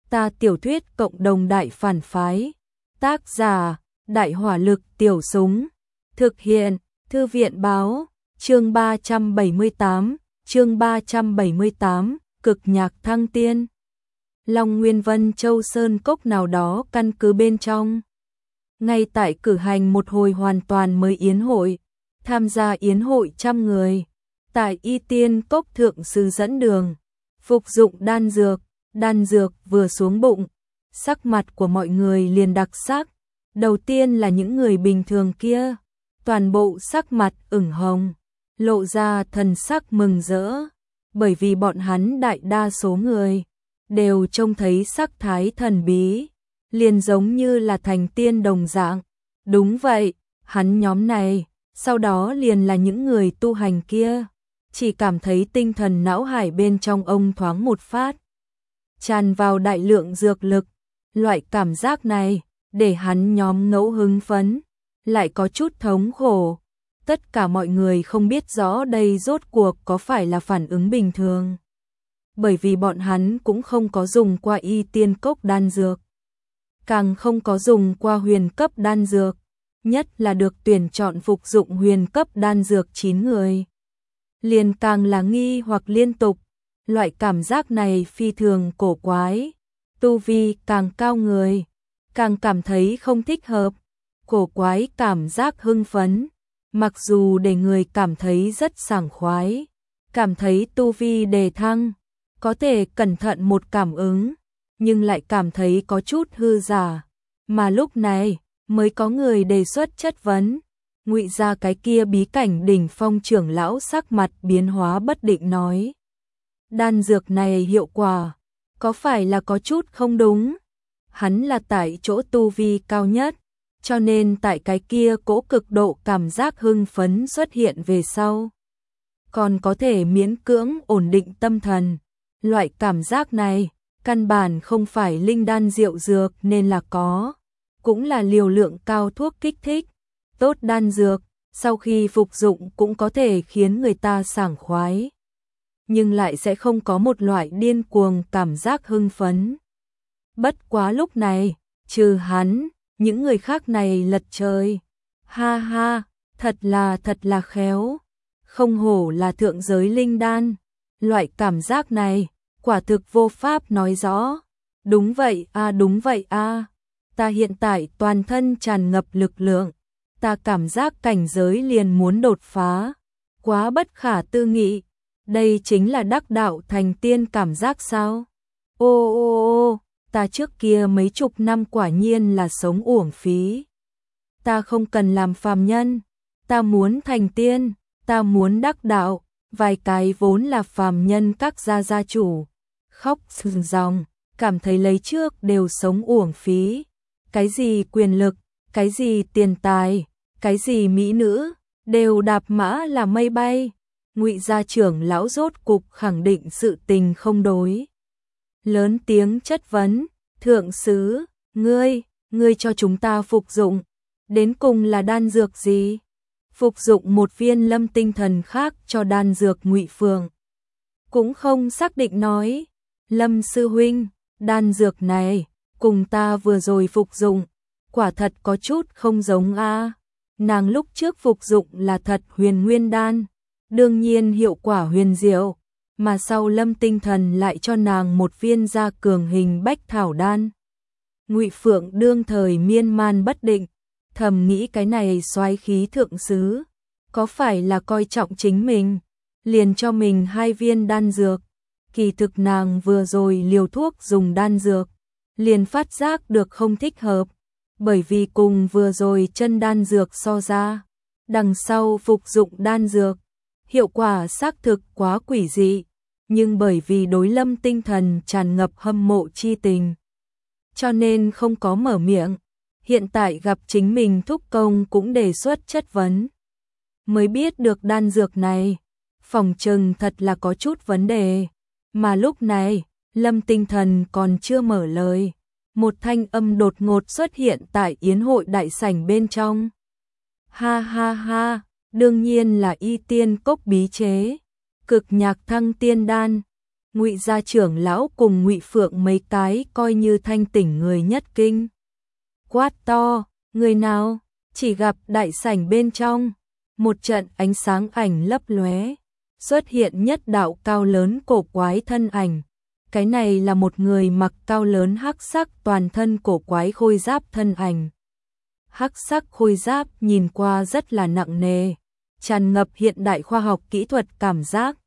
Ta tiểu thuyết cộng đồng đại phản phái. Tác giả, Đại hỏa lực tiểu súng. Thực hiện, Thư viện báo, chương 378, cực nhạc thăng tiên. Long Nguyên Vân Châu Sơn Cốc nào đó căn cứ bên trong. Ngay tại cử hành một hồi hoàn toàn mới yến hội, tham gia yến hội 100 người. Tại Y Tiên Cốc thượng sư dẫn đường, phục dụng đan dược vừa xuống bụng, sắc mặt của mọi người liền đặc sắc. Đầu tiên là những người bình thường kia, toàn bộ sắc mặt ửng hồng, lộ ra thần sắc mừng rỡ, bởi vì bọn hắn đại đa số người đều trông thấy sắc thái thần bí, liền giống như là thành tiên đồng dạng. Đúng vậy, hắn nhóm này, sau đó liền là những người tu hành kia, chỉ cảm thấy tinh thần não hải bên trong ông thoáng một phát, tràn vào đại lượng dược lực. Loại cảm giác này để hắn nhóm ngẫu hứng phấn, lại có chút thống khổ. Tất cả mọi người không biết rõ đây rốt cuộc có phải là phản ứng bình thường, bởi vì bọn hắn cũng không có dùng qua Y Tiên Cốc đan dược, càng không có dùng qua huyền cấp đan dược, nhất là được tuyển chọn phục dụng huyền cấp đan dược 9 người. Liền càng là nghi hoặc liên tục, loại cảm giác này phi thường cổ quái, tu vi càng cao người, càng cảm thấy không thích hợp, cổ quái cảm giác hưng phấn, mặc dù để người cảm thấy rất sảng khoái, cảm thấy tu vi đề thăng, có thể cẩn thận một cảm ứng, nhưng lại cảm thấy có chút hư giả. Mà lúc này mới có người đề xuất chất vấn. Ngụy ra cái kia bí cảnh đỉnh phong trưởng lão sắc mặt biến hóa bất định nói: đan dược này hiệu quả có phải là có chút không đúng? Hắn là tại chỗ tu vi cao nhất, cho nên tại cái kia cỗ cực độ cảm giác hưng phấn xuất hiện về sau, còn có thể miễn cưỡng ổn định tâm thần. Loại cảm giác này căn bản không phải linh đan diệu dược nên là có, cũng là liều lượng cao thuốc kích thích. Tốt đan dược, sau khi phục dụng cũng có thể khiến người ta sảng khoái, nhưng lại sẽ không có một loại điên cuồng cảm giác hưng phấn. Bất quá lúc này, trừ hắn, những người khác này lật trời. Ha ha, thật là khéo, không hổ là thượng giới linh đan. Loại cảm giác này, quả thực vô pháp nói rõ. Đúng vậy a, ta hiện tại toàn thân tràn ngập lực lượng, ta cảm giác cảnh giới liền muốn đột phá, quá bất khả tư nghị. Đây chính là đắc đạo thành tiên cảm giác sao? Ô, ta trước kia mấy chục năm quả nhiên là sống uổng phí. Ta không cần làm phàm nhân, ta muốn thành tiên, ta muốn đắc đạo. Vài cái vốn là phàm nhân các gia chủ khóc sưng ròng, cảm thấy lấy trước đều sống uổng phí. Cái gì quyền lực, cái gì tiền tài, cái gì mỹ nữ, đều đạp mã là mây bay. Ngụy gia trưởng lão rốt cục khẳng định sự tình không đối, lớn tiếng chất vấn: thượng sứ, ngươi cho chúng ta phục dụng, đến cùng là đan dược gì? Phục dụng một viên lâm tinh thần khác cho đan dược. Ngụy Phượng cũng không xác định nói: Lâm sư huynh, đan dược này cùng ta vừa rồi phục dụng quả thật có chút không giống a. Nàng lúc trước phục dụng là thật huyền nguyên đan, đương nhiên hiệu quả huyền diệu, mà sau lâm tinh thần lại cho nàng một viên gia cường hình bách thảo đan. Ngụy Phượng đương thời miên man bất định, thầm nghĩ cái này soái khí thượng sứ có phải là coi trọng chính mình, liền cho mình 2 viên đan dược. Kỳ thực nàng vừa rồi liều thuốc dùng đan dược, liền phát giác được không thích hợp, bởi vì cùng vừa rồi chân đan dược so ra, đằng sau phục dụng đan dược, hiệu quả xác thực quá quỷ dị, nhưng bởi vì đối lâm tinh thần tràn ngập hâm mộ chi tình, cho nên không có mở miệng. Hiện tại gặp chính mình thúc công cũng đề xuất chất vấn, mới biết được đan dược này phòng chừng thật là có chút vấn đề. Mà lúc này lâm tinh thần còn chưa mở lời, một thanh âm đột ngột xuất hiện tại yến hội đại sảnh bên trong. Ha ha ha, đương nhiên là Y Tiên Cốc bí chế cực nhạc thăng tiên đan. Ngụy gia trưởng lão cùng Ngụy Phượng mấy cái coi như thanh tỉnh người nhất kinh. Quát to, người nào? Chỉ gặp đại sảnh bên trong, một trận ánh sáng ảnh lấp lóe, xuất hiện nhất đạo cao lớn cổ quái thân ảnh. Cái này là một người mặc cao lớn hắc sắc toàn thân cổ quái khôi giáp thân ảnh. Hắc sắc khôi giáp nhìn qua rất là nặng nề, tràn ngập hiện đại khoa học kỹ thuật cảm giác.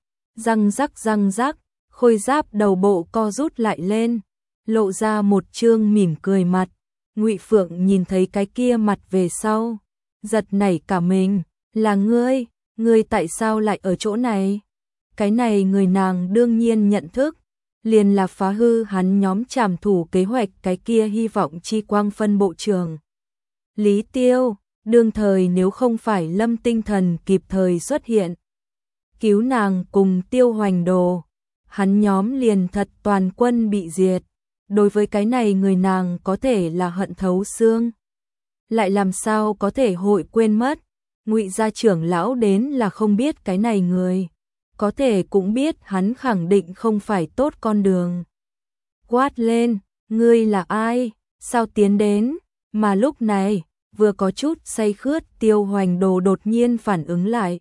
Răng rắc, khôi giáp đầu bộ co rút lại lên, lộ ra một trương mỉm cười mặt. Ngụy Phượng nhìn thấy cái kia mặt về sau, giật nảy cả mình, là ngươi tại sao lại ở chỗ này? Cái này người nàng đương nhiên nhận thức, liền là phá hư hắn nhóm trảm thủ kế hoạch cái kia hy vọng chi quang phân bộ trưởng. Lý Tiêu, đương thời nếu không phải Lâm Tinh Thần kịp thời xuất hiện, cứu nàng cùng Tiêu Hoành Đồ, hắn nhóm liền thật toàn quân bị diệt. Đối với cái này người nàng có thể là hận thấu xương, lại làm sao có thể hội quên mất. Ngụy gia trưởng lão đến là không biết cái này người, có thể cũng biết hắn khẳng định không phải tốt con đường. Quát lên, ngươi là ai, sao tiến đến? Mà lúc này, vừa có chút say khướt Tiêu Hoành Đồ đột nhiên phản ứng lại.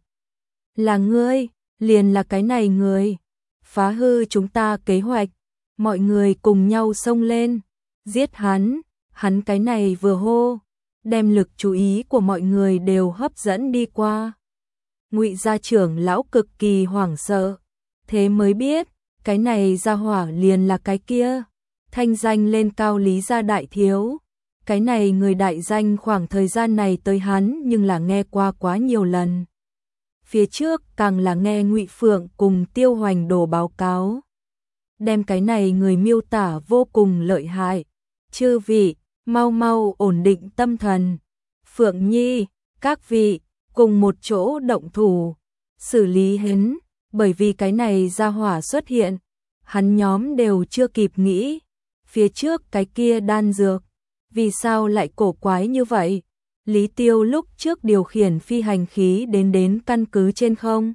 Là ngươi, liền là cái này người, phá hư chúng ta kế hoạch. Mọi người cùng nhau xông lên, giết hắn cái này vừa hô, đem lực chú ý của mọi người đều hấp dẫn đi qua. Ngụy gia trưởng lão cực kỳ hoảng sợ, thế mới biết, cái này gia hỏa liền là cái kia, thanh danh lên cao Lý gia đại thiếu. Cái này người đại danh khoảng thời gian này tới hắn nhưng là nghe qua quá nhiều lần. Phía trước càng là nghe Ngụy Phượng cùng Tiêu Hoành Đồ báo cáo, đem cái này người miêu tả vô cùng lợi hại. Chư vị, mau ổn định tâm thần. Phượng Nhi, các vị, cùng một chỗ động thủ, xử lý hắn, bởi vì cái này gia hỏa xuất hiện, hắn nhóm đều chưa kịp nghĩ. Phía trước cái kia đan dược, vì sao lại cổ quái như vậy? Lý Tiêu lúc trước điều khiển phi hành khí đến căn cứ trên không,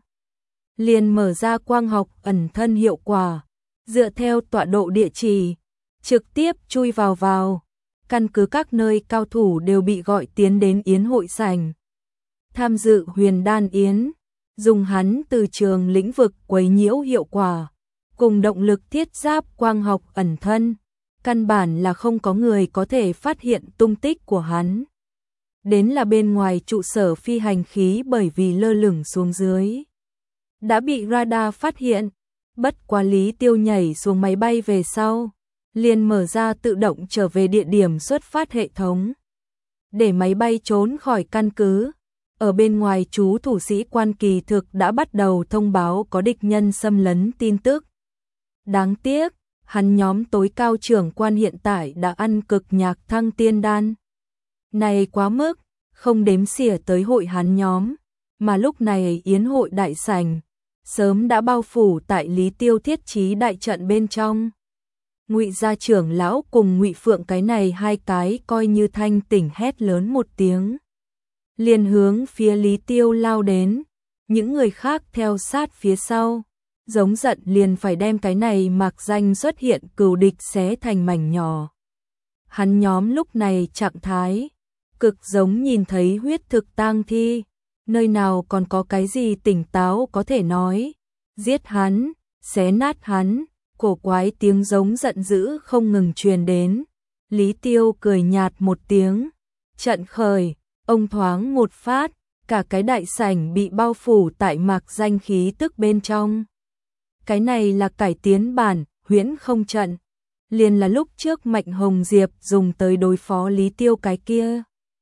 liền mở ra quang học ẩn thân hiệu quả. Dựa theo tọa độ địa chỉ, trực tiếp chui vào. Căn cứ các nơi cao thủ đều bị gọi tiến đến yến hội sảnh. Tham dự huyền đan yến, dùng hắn từ trường lĩnh vực quấy nhiễu hiệu quả, cùng động lực thiết giáp quang học ẩn thân, căn bản là không có người có thể phát hiện tung tích của hắn. Đến là bên ngoài trụ sở phi hành khí bởi vì lơ lửng xuống dưới, đã bị radar phát hiện. Bất quá Lý Tiêu nhảy xuống máy bay về sau, liền mở ra tự động trở về địa điểm xuất phát hệ thống, để máy bay trốn khỏi căn cứ. Ở bên ngoài chú thủ sĩ quan kỳ thực đã bắt đầu thông báo có địch nhân xâm lấn tin tức. Đáng tiếc, hắn nhóm tối cao trưởng quan hiện tại đã ăn cực nhạc thăng tiên đan. Này quá mức, không đếm xỉa tới hội hắn nhóm, mà lúc này yến hội đại sảnh sớm đã bao phủ tại Lý Tiêu thiết trí đại trận bên trong. Ngụy gia trưởng lão cùng Ngụy Phượng cái này hai cái coi như thanh tỉnh hét lớn một tiếng, liền hướng phía Lý Tiêu lao đến. Những người khác theo sát phía sau, giống giận liền phải đem cái này mạc danh xuất hiện cừu địch xé thành mảnh nhỏ. Hắn nhóm lúc này trạng thái cực giống nhìn thấy huyết thực tang thi, nơi nào còn có cái gì tỉnh táo có thể nói. Giết hắn, xé nát hắn, cổ quái tiếng giống giận dữ không ngừng truyền đến. Lý Tiêu cười nhạt một tiếng, trận khởi, ông thoáng một phát, cả cái đại sảnh bị bao phủ tại mạc danh khí tức bên trong. Cái này là cải tiến bản huyễn không trận, liền là lúc trước Mạnh Hồng Diệp dùng tới đối phó Lý Tiêu cái kia.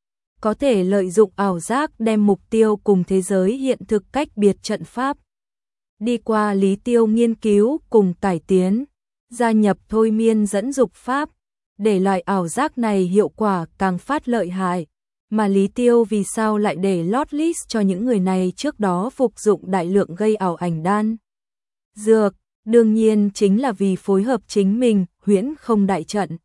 Có thể lợi dụng ảo giác đem mục tiêu cùng thế giới hiện thực cách biệt trận pháp. Đi qua Lý Tiêu nghiên cứu cùng cải tiến, gia nhập thôi miên dẫn dục pháp, để loại ảo giác này hiệu quả càng phát lợi hại. Mà Lý Tiêu vì sao lại để lót list cho những người này trước đó phục dụng đại lượng gây ảo ảnh đan dược, đương nhiên chính là vì phối hợp chính mình huyễn không đại trận.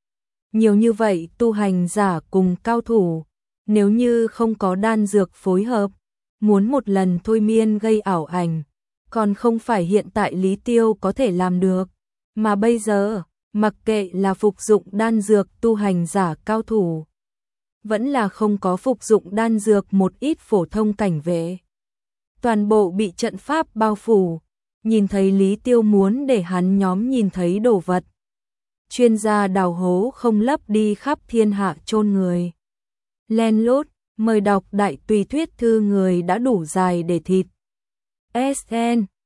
Nhiều như vậy tu hành giả cùng cao thủ, nếu như không có đan dược phối hợp, muốn một lần thôi miên gây ảo ảnh, Còn không phải hiện tại Lý Tiêu có thể làm được, mà bây giờ, mặc kệ là phục dụng đan dược tu hành giả cao thủ, vẫn là không có phục dụng đan dược một ít phổ thông cảnh vệ. Toàn bộ bị trận pháp bao phủ, nhìn thấy Lý Tiêu muốn để hắn nhóm nhìn thấy đồ vật. Chuyên gia đào hố không lấp đi khắp thiên hạ chôn người. Len lút, mời đọc đại tùy thuyết thư người đã đủ dài để thịt. SN